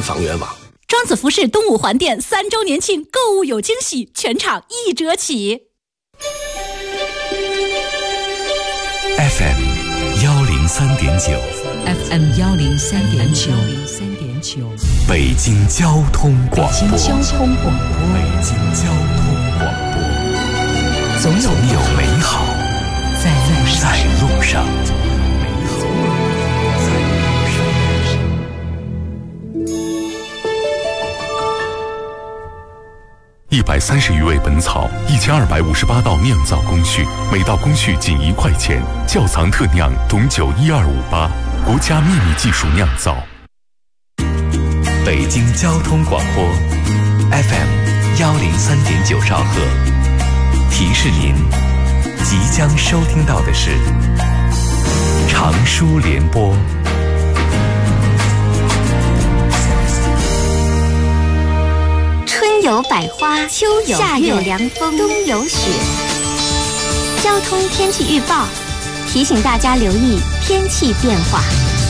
房源网。 庄子服饰东五环店3周年庆购物有惊喜，全场1折起。 FM 103.9 FM 103.9 北京交通广播。 北京交通广播。总有美好在路上。 130余味本草，1258道酿造工序，每道工序仅1块钱。窖藏特酿董酒12588，国家秘密技术酿造。北京交通广播 FM 103.9兆赫，提示您即将收听到的是长舒联播。 春有百花，秋有夏有凉风，冬有雪。交通天气预报提醒大家留意天气变化。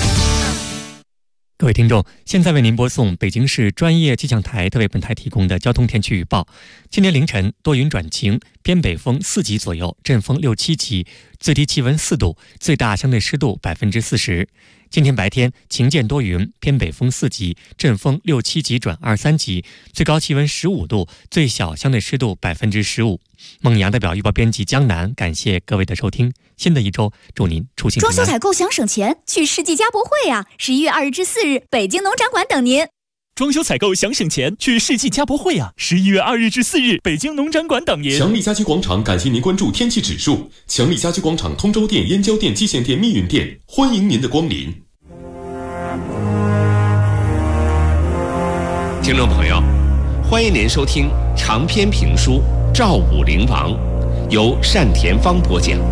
各位听众，现在为您播送北京市专业气象台特为本台提供的交通天气预报。今天凌晨多云转晴，偏北风4级左右，阵风6、7级，最低气温4度，最大相对湿度40%。今天白天晴间多云，偏北风4级，阵风6、7级转2、3级，最高气温15度，最小相对湿度15%。孟阳代表预报编辑江南，感谢各位的收听。新的一周，祝您出行平安。 装修采购想省钱，去世纪家博会啊！11月2日至4日，北京农展馆等您。 装修采购想省钱，去世纪家博会啊！11月2日至4日，北京农展馆等您。 强力家居广场感谢您关注天气指数。强力家居广场通州店、燕郊店、蓟县店、密云店，欢迎您的光临。 听众朋友，欢迎您收听长篇评书《赵武灵王》，由单田芳播讲。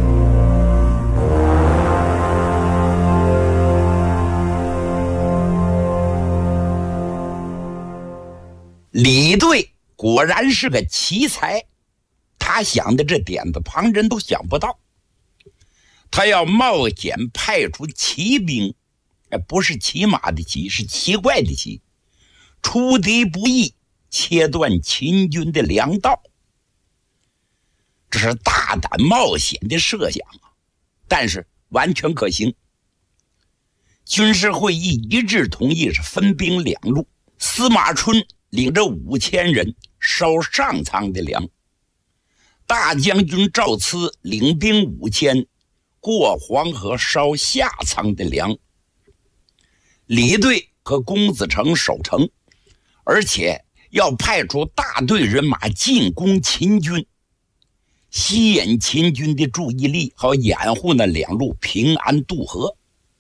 李队果然是个奇才，他想的这点子旁人都想不到。他要冒险派出骑兵，不是骑马的骑，是奇怪的骑，出敌不意，切断秦军的粮道。这是大胆冒险的设想啊，但是完全可行。军事会议一致同意是分兵2路，司马春领着5000人烧上仓的粮，大将军赵慈领兵5000过黄河烧下仓的粮。李队和公子成守城，而且要派出大队人马进攻秦军，吸引秦军的注意力，好掩护那2路平安渡河。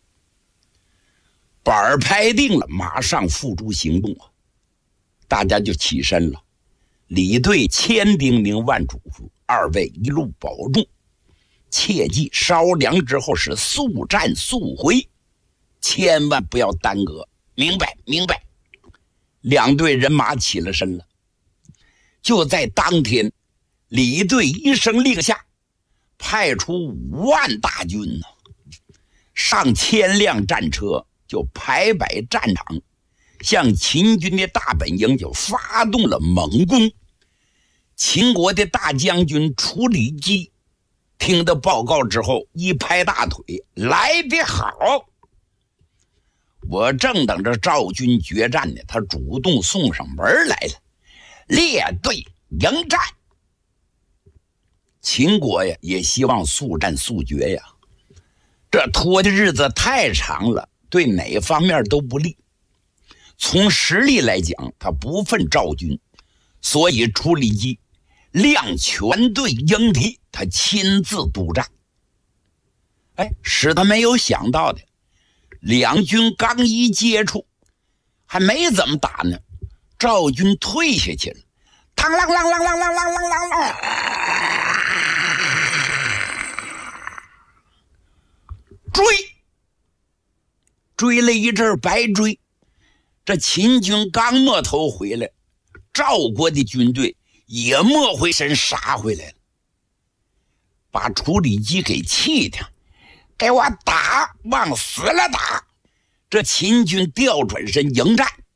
板儿拍定了，马上付诸行动啊！大家就起身了。李队千叮咛万嘱咐，二位一路保重，切记烧粮之后是速战速回，千万不要耽搁。明白，明白。2队人马起了身了。就在当天，李队一声令下，派出5万大军呢，上1000辆战车就排摆战场，向秦军的大本营就发动了猛攻。秦国的大将军楚里基听到报告之后，一拍大腿，来得好！我正等着赵军决战呢，他主动送上门来了，列队迎战。秦国呀，也希望速战速决呀，这拖的日子太长了，对哪方面都不利。从实力来讲，他不分赵军，所以楚里基亮全队迎敌，他亲自督战。使他没有想到的，2军刚一接触，还没怎么打呢，赵军退下去了，嘡啷啷啷啷啷啷啷啷，追了一阵白追。这秦军刚摸头回来，赵国的军队也摸回身杀回来了，把楚里基给气的，给我打，往死了打！这秦军调转身迎战，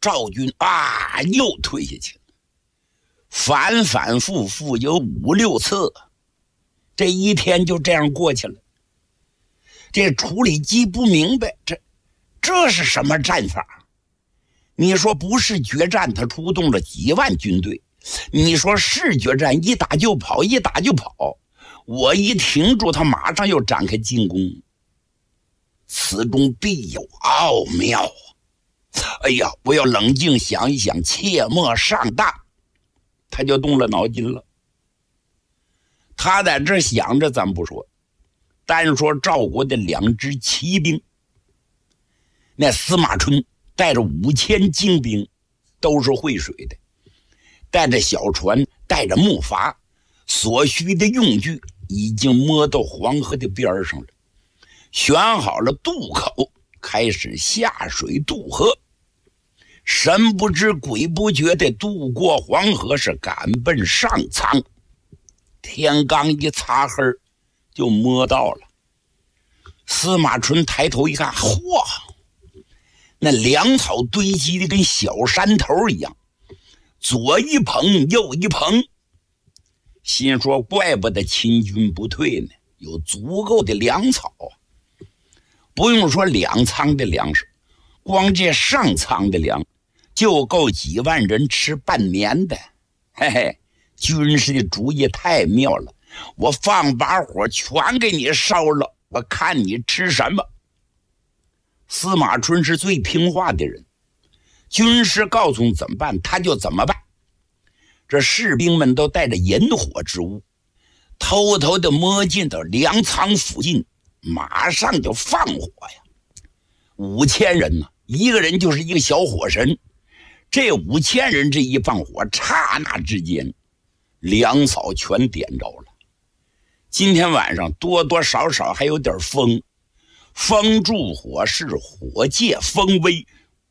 赵军又退下去了，反反复复有5、6次，这一天就这样过去了。这处理机不明白，这是什么战法？你说不是决战，他出动了几万军队；你说是决战，一打就跑，一打就跑。我一停住，他马上又展开进攻。此中必有奥妙啊！哎呀，我要冷静想一想，切莫上当。他就动了脑筋了。他在这想着，咱不说，单说赵国的2支骑兵，那司马春带着5000精兵，都是会水的，带着小船，带着木筏，所需的用具已经摸到黄河的边上了，选好了渡口，开始下水渡河。神不知鬼不觉地渡过黄河，是赶奔上苍。天刚一擦黑就摸到了。司马春抬头一看，嚯，那粮草堆积的跟小山头一样，左一捧右一捧，心说怪不得秦军不退呢，有足够的粮草啊。不用说2仓的粮食，光这上仓的粮就够几万人吃半年的。嘿嘿，军师的主意太妙了，我放把火全给你烧了，我看你吃什么。司马春是最听话的人，军师告诉怎么办他就怎么办。这士兵们都带着引火之物，偷偷的摸进到粮仓附近，马上就放火呀。5000人呢，一个人就是一个小火神。这5000人这一放火，刹那之间粮草全点着了。今天晚上多多少少还有点风，风助火势，火借风威。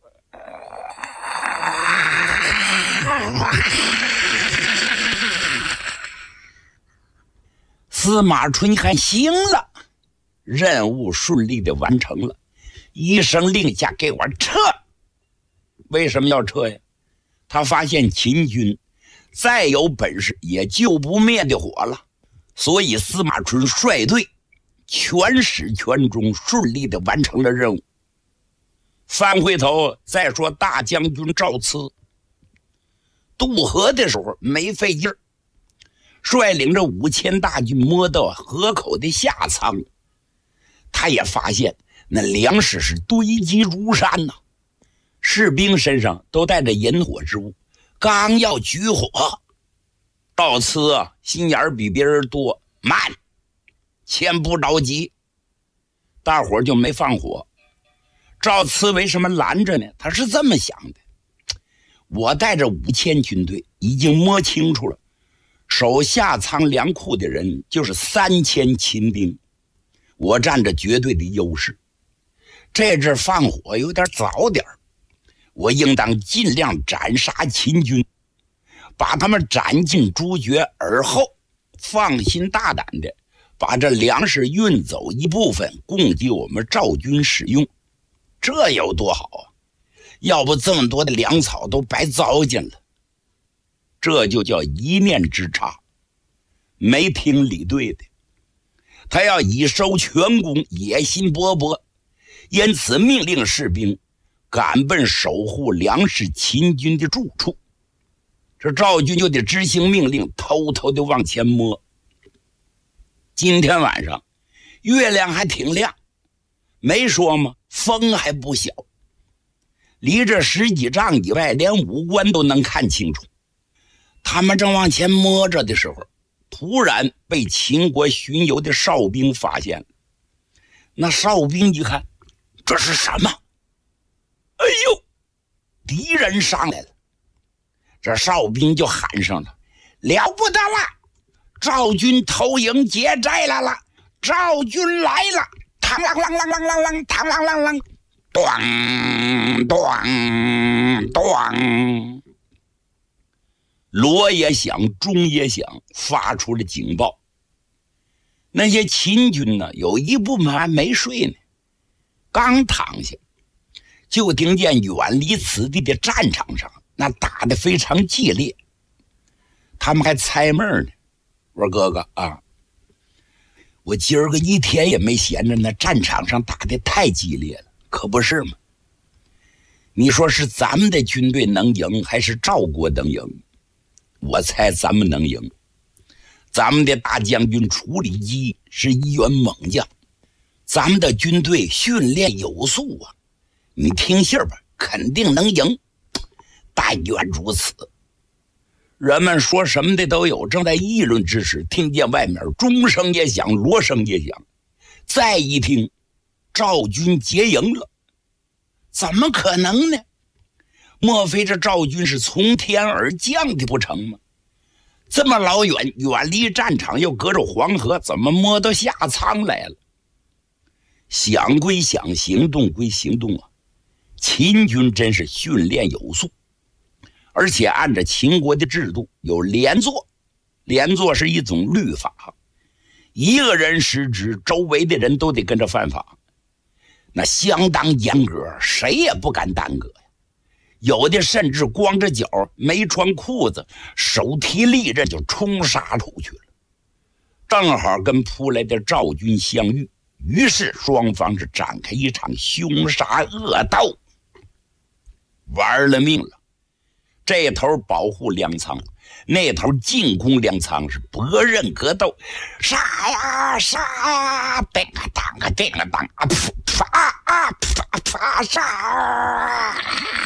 司马春一看行了，任务顺利的完成了，一声令下，给我撤。为什么要撤呀？他发现秦军再有本事也救不灭的火了，所以司马春率队全始全终，顺利的完成了任务。翻回头再说大将军赵骜，渡河的时候没费劲儿，率领着5000大军摸到河口的下仓，他也发现那粮食是堆积如山呐。士兵身上都带着引火之物，刚要举火，赵骜心眼比别人多，慢，先不着急。大伙就没放火。赵骜为什么拦着呢？他是这么想的，我带着5000军队已经摸清楚了，守下仓粮库的人就是3000秦兵，我占着绝对的优势。这阵放火有点早点，我应当尽量斩杀秦军，把他们斩尽诛绝，而后放心大胆的把这粮食运走一部分，供给我们赵军使用。这有多好啊！要不这么多的粮草都白糟践了。这就叫一念之差，没听理对的。他要以收全功，野心勃勃，因此命令士兵赶奔守护粮食秦军的住处。这赵军就得执行命令，偷偷的往前摸。今天晚上月亮还挺亮，没说吗？风还不小，离这10几丈以外，连武官都能看清楚。他们正往前摸着的时候，突然被秦国巡游的哨兵发现了。那哨兵一看，这是什么？哎呦，敌人上来了！这哨兵就喊上了：“了不得了！赵军偷营劫寨来了！赵军来了！嘡啷啷啷啷啷啷，嘡啷啷啷，咚咚咚！”锣也响，钟也响，发出了警报。那些秦军呢，有一部分还没睡呢，刚躺下， 就听见远离此地的战场上那打得非常激烈。他们还猜闷呢，我说哥哥啊，我今儿个一天也没闲着，那战场上打得太激烈了，可不是吗？你说是咱们的军队能赢还是赵国能赢？我猜咱们能赢。咱们的大将军楚里基是一员猛将，咱们的军队训练有素啊，你听信儿吧，肯定能赢。但愿如此。人们说什么的都有，正在议论之时，听见外面钟声也响，锣声也响。再一听，赵军结营了。怎么可能呢？莫非这赵军是从天而降的不成吗？这么老远，远离战场，又隔着黄河，怎么摸到下仓来了？想归想，行动归行动啊！秦军真是训练有素，而且按照秦国的制度有连坐，连坐是一种律法，一个人失职，周围的人都得跟着犯法，那相当严格，谁也不敢耽搁呀。有的甚至光着脚，没穿裤子，手提利刃就冲杀出去了，正好跟扑来的赵军相遇，于是双方是展开一场凶杀恶斗，玩了命了。这头保护粮仓，那头进攻粮仓，是搏刃格斗，杀呀杀呀，叮啊当啊叮啊当啊，啪啊啪啪杀！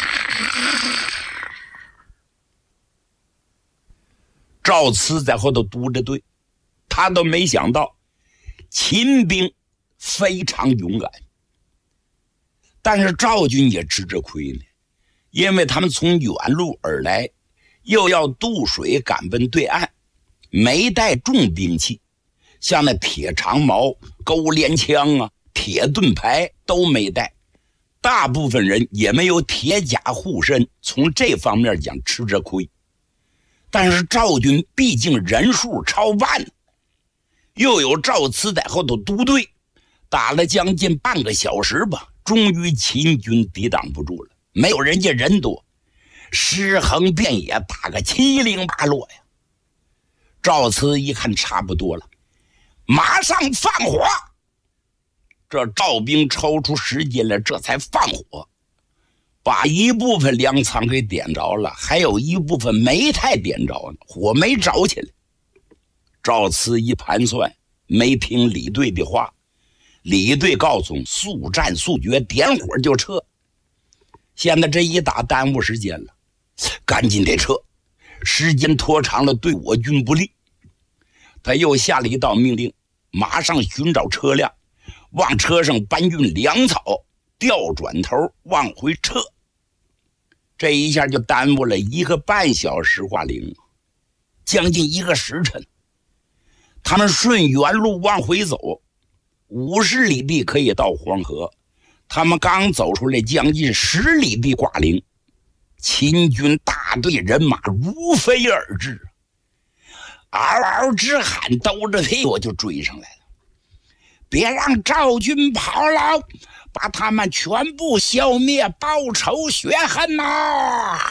赵慈在后头督着队，他都没想到秦兵非常勇敢，但是赵军也吃着亏呢，因为他们从远路而来，又要渡水赶奔对岸，没带重兵器，像那铁长矛、钩镰枪啊、铁盾牌都没带，大部分人也没有铁甲护身，从这方面讲吃着亏。但是赵军毕竟人数超万，又有赵慈在后头督队，打了将近半个小时吧，终于秦军抵挡不住了，没有人家人多，尸横遍野，打个七零八落呀。赵慈一看差不多了，马上放火。这赵兵抽出时间来，这才放火，把一部分粮仓给点着了，还有一部分没太点着呢，火没着起来。赵慈一盘算，没听李队的话，李队告诉速战速决，点火就撤。现在这一打耽误时间了，赶紧得撤，时间拖长了对我军不利。他又下了一道命令，马上寻找车辆，往车上搬运粮草，调转头往回撤。这一下就耽误了1个半小时话铃，将近1个时辰。他们顺原路往回走，50里地可以到黄河，他们刚走出来将近10里地挂零，秦军大队人马如飞而至，嗷嗷直喊，兜着屁股就追上来了。别让赵军跑了，把他们全部消灭，报仇雪恨呐！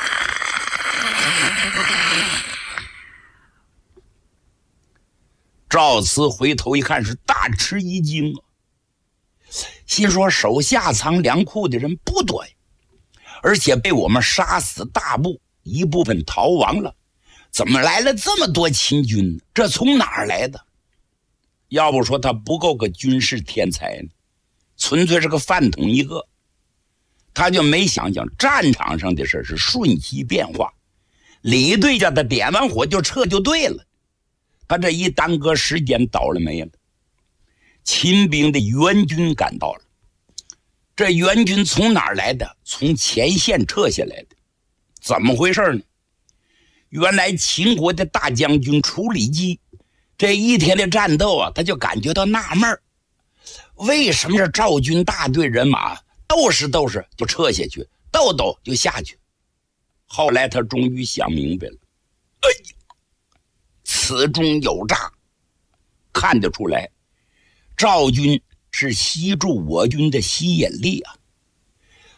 赵慈回头一看，是大吃一惊啊，心说手下藏粮库的人不多呀，而且被我们杀死大部，一部分逃亡了，怎么来了这么多秦军呢？这从哪儿来的？要不说他不够个军事天才呢，纯粹是个饭桶一个。他就没想想战场上的事是瞬息变化，李队叫他点完火就撤就对了，他这一耽搁时间倒了霉了。秦兵的援军赶到了，这援军从哪儿来的？从前线撤下来的。怎么回事呢？原来秦国的大将军楚里基这一天的战斗啊，他就感觉到纳闷，为什么这赵军大队人马斗士就撤下去，斗就下去。后来他终于想明白了，哎呀，此中有诈。看得出来，赵军是吸住我军的吸引力啊，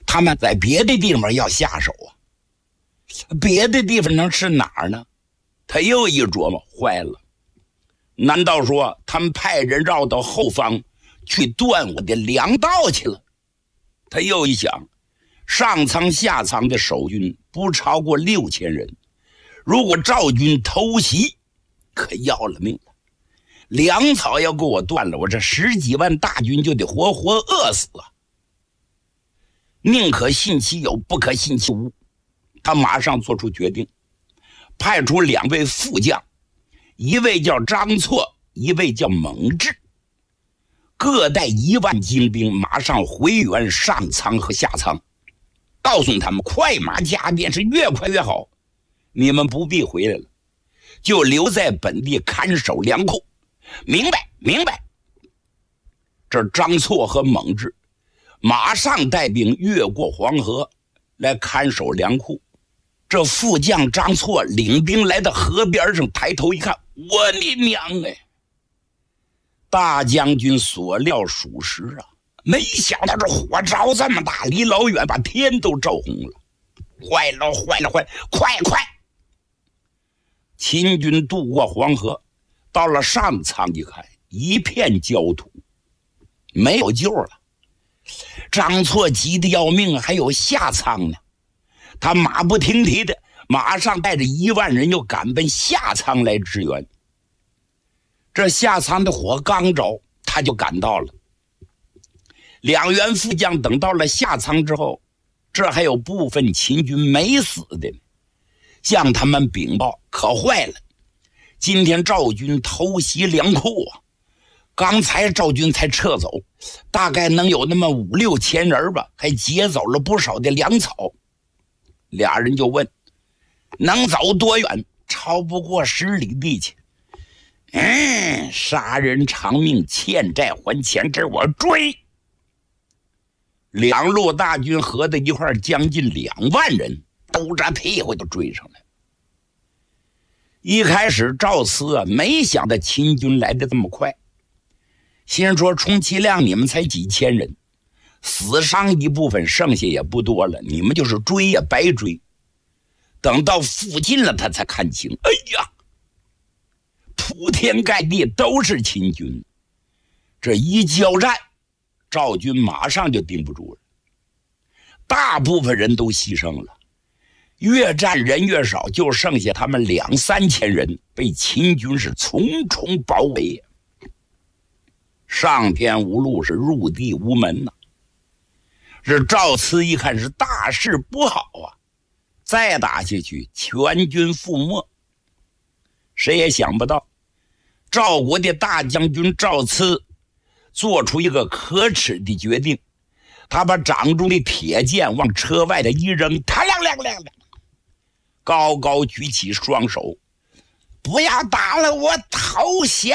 他们在别的地方要下手啊。别的地方能是哪儿呢？他又一琢磨，坏了，难道说他们派人绕到后方去断我的粮道去了？他又一想，上苍下苍的守军不超过6000人，如果赵军偷袭，可要了命了。粮草要给我断了，我这10几万大军就得活活饿死啊！宁可信其有，不可信其无。他马上做出决定，派出2位副将，一位叫张错，一位叫蒙志，各带1万精兵，马上回援上苍和下苍，告诉他们快马加鞭，是越快越好，你们不必回来了，就留在本地看守粮库。明白，明白。这张错和蒙志马上带兵越过黄河来看守粮库。这副将张错领兵来到河边上，抬头一看，我的娘哎！大将军所料属实啊，没想到这火着这么大，离老远把天都照红了。坏了坏了坏了，快！秦军渡过黄河，到了上苍一看，一片焦土，没有救了。张错急得要命，还有下苍呢。他马不停蹄的，马上带着1万人又赶奔下苍来支援。这下苍的火刚着，他就赶到了。2员副将等到了下苍之后，这还有部分秦军没死的，向他们禀报，可坏了，今天赵军偷袭粮库啊！刚才赵军才撤走，大概能有那么5、6千人吧，还劫走了不少的粮草。俩人就问，能走多远？超不过10里地去。杀人偿命，欠债还钱，这我追。2路大军合在一块，将近2万人，兜着屁股就追上来。一开始赵慈啊，没想到秦军来的这么快，心说充其量你们才几千人，死伤一部分，剩下也不多了，你们就是追也白追。等到附近了，他才看清，哎呀，铺天盖地都是秦军。这一交战，赵军马上就顶不住了，大部分人都牺牲了，越战人越少，就剩下他们2、3千人被秦军是重重包围。上天无路，是入地无门呐。这赵慈一看是大事不好啊，再打下去全军覆没。谁也想不到，赵国的大将军赵慈做出一个可耻的决定，他把掌中的铁剑往车外的一扔，他亮，高高举起双手，不要打了，我投降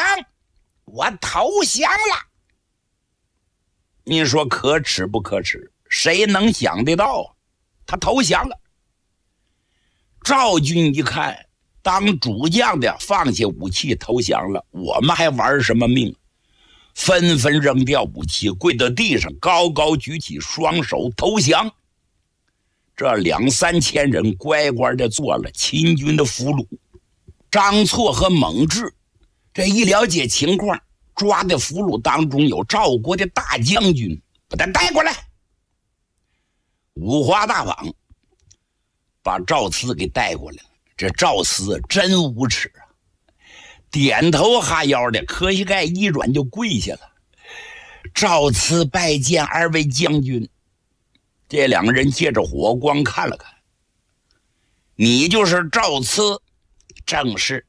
了。你说可耻不可耻？谁能想得到他投降了？赵军一看，当主将的放下武器投降了，我们还玩什么命？纷纷扔掉武器，跪到地上，高高举起双手投降。这2、3千人乖乖的做了秦军的俘虏。张错和蒙志这一了解情况，抓的俘虏当中有赵国的大将军，把他带过来。五花大绑把赵慈给带过来了。这赵慈真无耻啊，点头哈腰的，磕膝盖一软就跪下了。赵慈拜见2位将军。这2个人借着火光看了看，你就是赵慈？正是。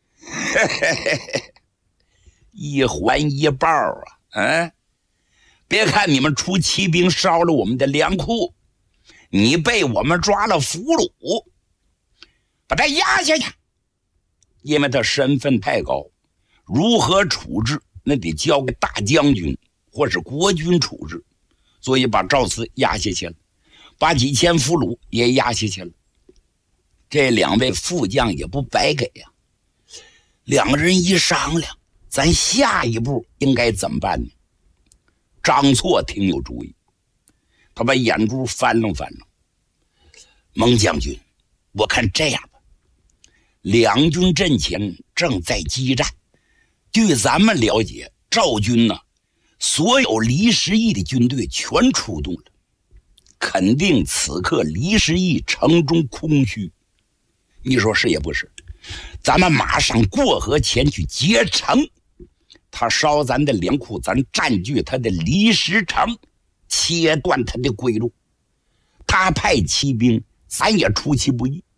一环一抱啊！别看你们出骑兵烧了我们的粮库，你被我们抓了俘虏，把他押下去。因为他身份太高，如何处置那得交给大将军或是国军处置，所以把赵慈押下去了，把几千俘虏也押下去了。这2位副将也不白给呀。2个人一商量，咱下一步应该怎么办呢？张错挺有主意， 他把眼珠翻了翻了。蒙将军，我看这样吧，两军阵前正在激战，据咱们了解，赵军呢，所有李时义的军队全出动了，肯定此刻李时义城中空虚。你说是也不是？咱们马上过河前去劫城，他烧咱的粮库，咱占据他的李时城，切断他的归路。他派骑兵，咱也出其不意。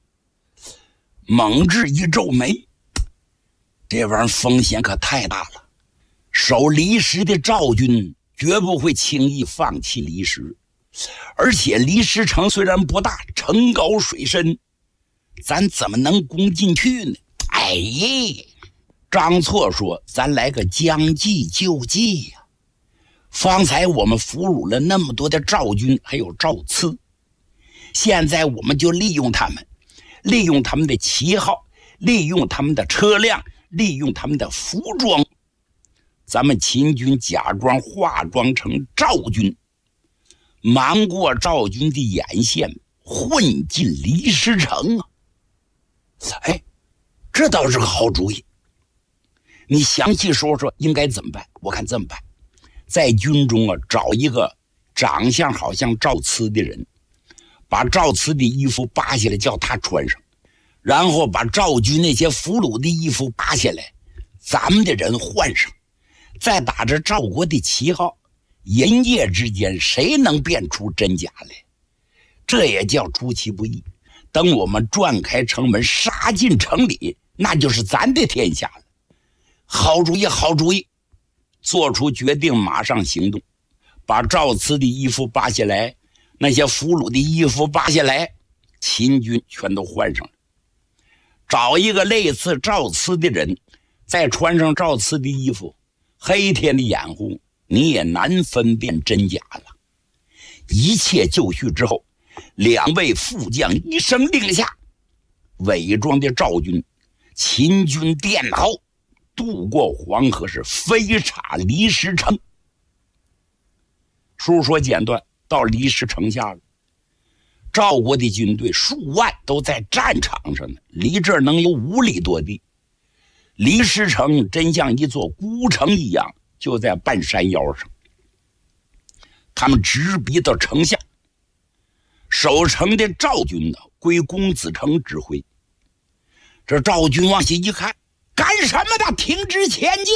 蒙挚一皱眉，这玩意儿风险可太大了。守离石的赵军绝不会轻易放弃离石，而且离石城虽然不大，城高水深，咱怎么能攻进去呢？哎耶！张错说：“咱来个将计就计呀！方才我们俘虏了那么多的赵军，还有赵刺，现在我们就利用他们，利用他们的旗号，利用他们的车辆，利用他们的服装。咱们秦军假装化妆成赵军，瞒过赵军的眼线，混进离石城啊！哎，这倒是个好主意。你详细说说应该怎么办？我看这么办，在军中啊找一个长相好像赵慈的人，把赵慈的衣服扒下来叫他穿上，然后把赵军那些俘虏的衣服扒下来，咱们的人换上，再打着赵国的旗号，营业之间谁能辨出真假来？这也叫出其不意。等我们转开城门，杀进城里，那就是咱的天下了。好主意，好主意！做出决定，马上行动。把赵慈的衣服扒下来，那些俘虏的衣服扒下来，秦军全都换上了。找一个类似赵慈的人，再穿上赵慈的衣服，黑天的掩护，你也难分辨真假了。一切就绪之后，两位副将一声令下，伪装的赵军、秦军电脑渡过黄河，是飞插离石城。书说简短，到离石城下了。赵国的军队数万都在战场上呢，离这儿能有5里多地。离石城真像一座孤城一样，就在半山腰上。他们直逼到城下，守城的赵军呢归公子成指挥。这赵军往下一看，干什么的？停止前进！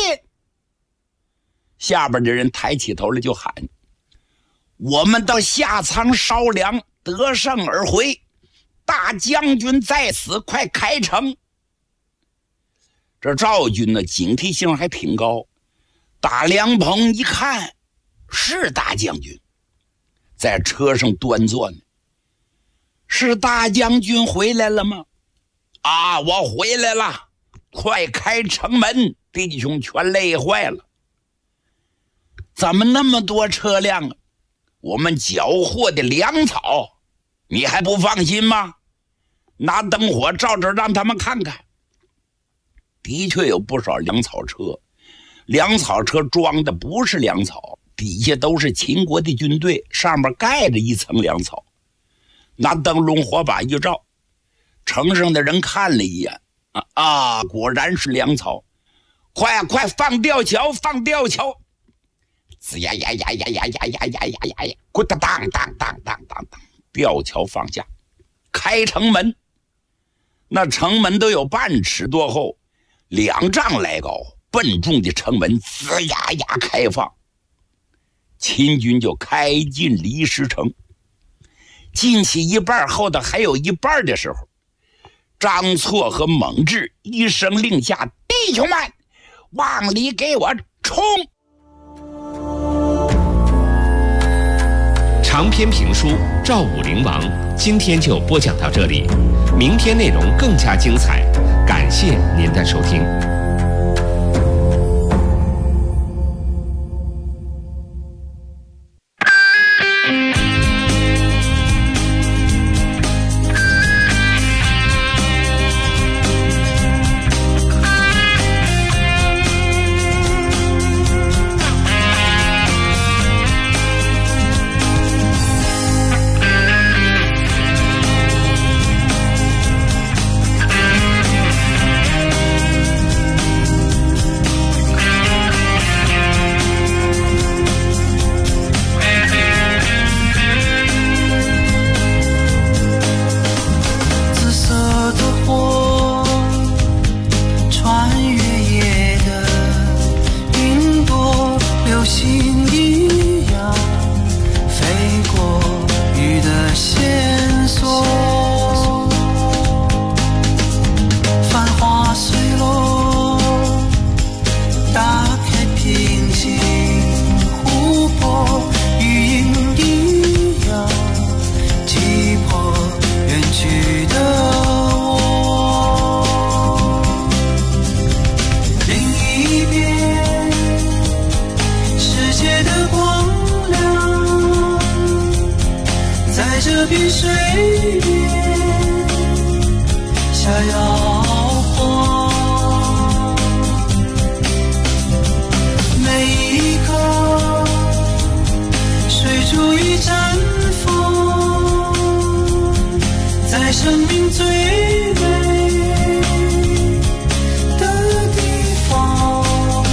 下边的人抬起头来就喊：“我们到下仓烧粮，得胜而回。大将军在此，快开城！”这赵军呢，警惕性还挺高。打凉棚一看，是大将军，在车上端坐呢。是大将军回来了吗？啊，我回来了。快开城门！弟兄全累坏了。怎么那么多车辆啊？我们缴获的粮草，你还不放心吗？拿灯火照着让他们看看。的确有不少粮草车，粮草车装的不是粮草，底下都是秦国的军队，上面盖着一层粮草。拿灯笼火把一照，城上的人看了一眼，果然是粮草。快放吊桥，放吊桥！吱呀呀呀呀呀呀呀呀呀呀！咕哒当当当当当当，吊桥放下，开城门。那城门都有半尺多厚，2丈来高，笨重的城门吱呀呀开放。秦军就开进离石城。进去一半，后头还有一半的时候，张错和蒙挚一声令下：“弟兄们，往里给我冲！” 长篇评书《赵武灵王》今天就播讲到这里，明天内容更加精彩，感谢您的收听。 下摇晃，每一刻水珠已绽放，在生命最美的地方。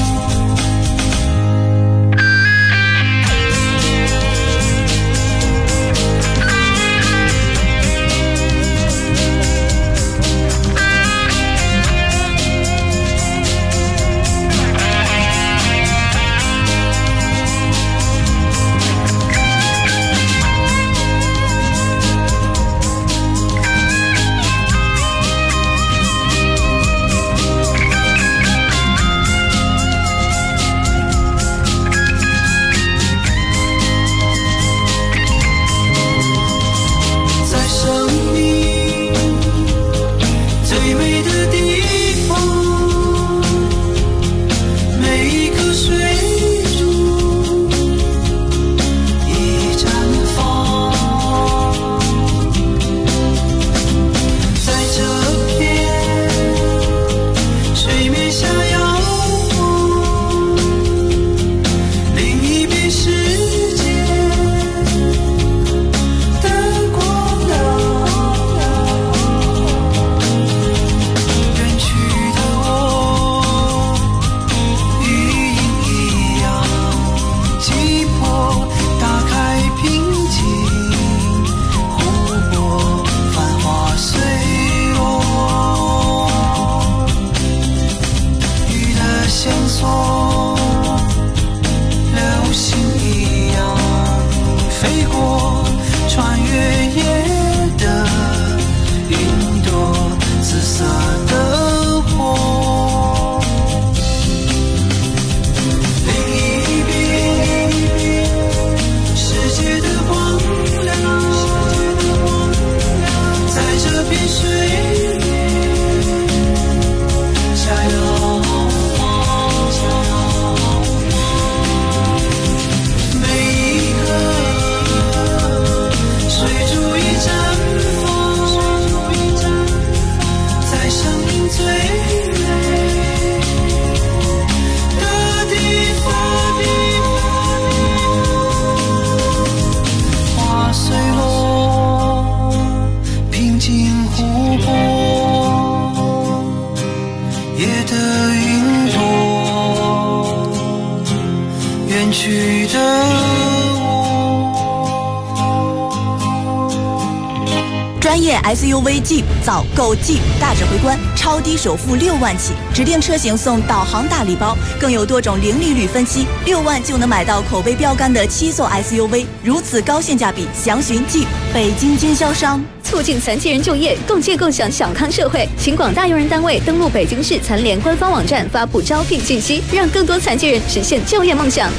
专业 SUV Jeep 早购 Jeep 大指挥官，超低首付6万起，指定车型送导航大礼包，更有多种零利率分期，6万就能买到口碑标杆的7座 SUV， 如此高性价比，详询 Jeep 北京经销商。 促进残疾人就业，共建共享小康社会，请广大用人单位登录北京市残联官方网站发布招聘信息，让更多残疾人实现就业梦想。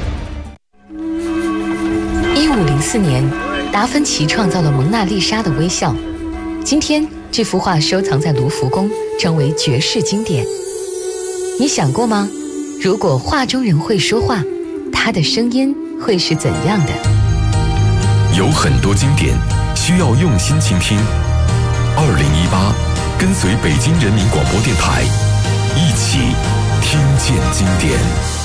1504年，达芬奇创造了蒙娜丽莎的微笑。今天，这幅画收藏在卢浮宫，成为绝世经典。你想过吗？如果画中人会说话，他的声音会是怎样的？ 有很多经典需要用心倾听。2018，跟随北京人民广播电台，一起听见经典。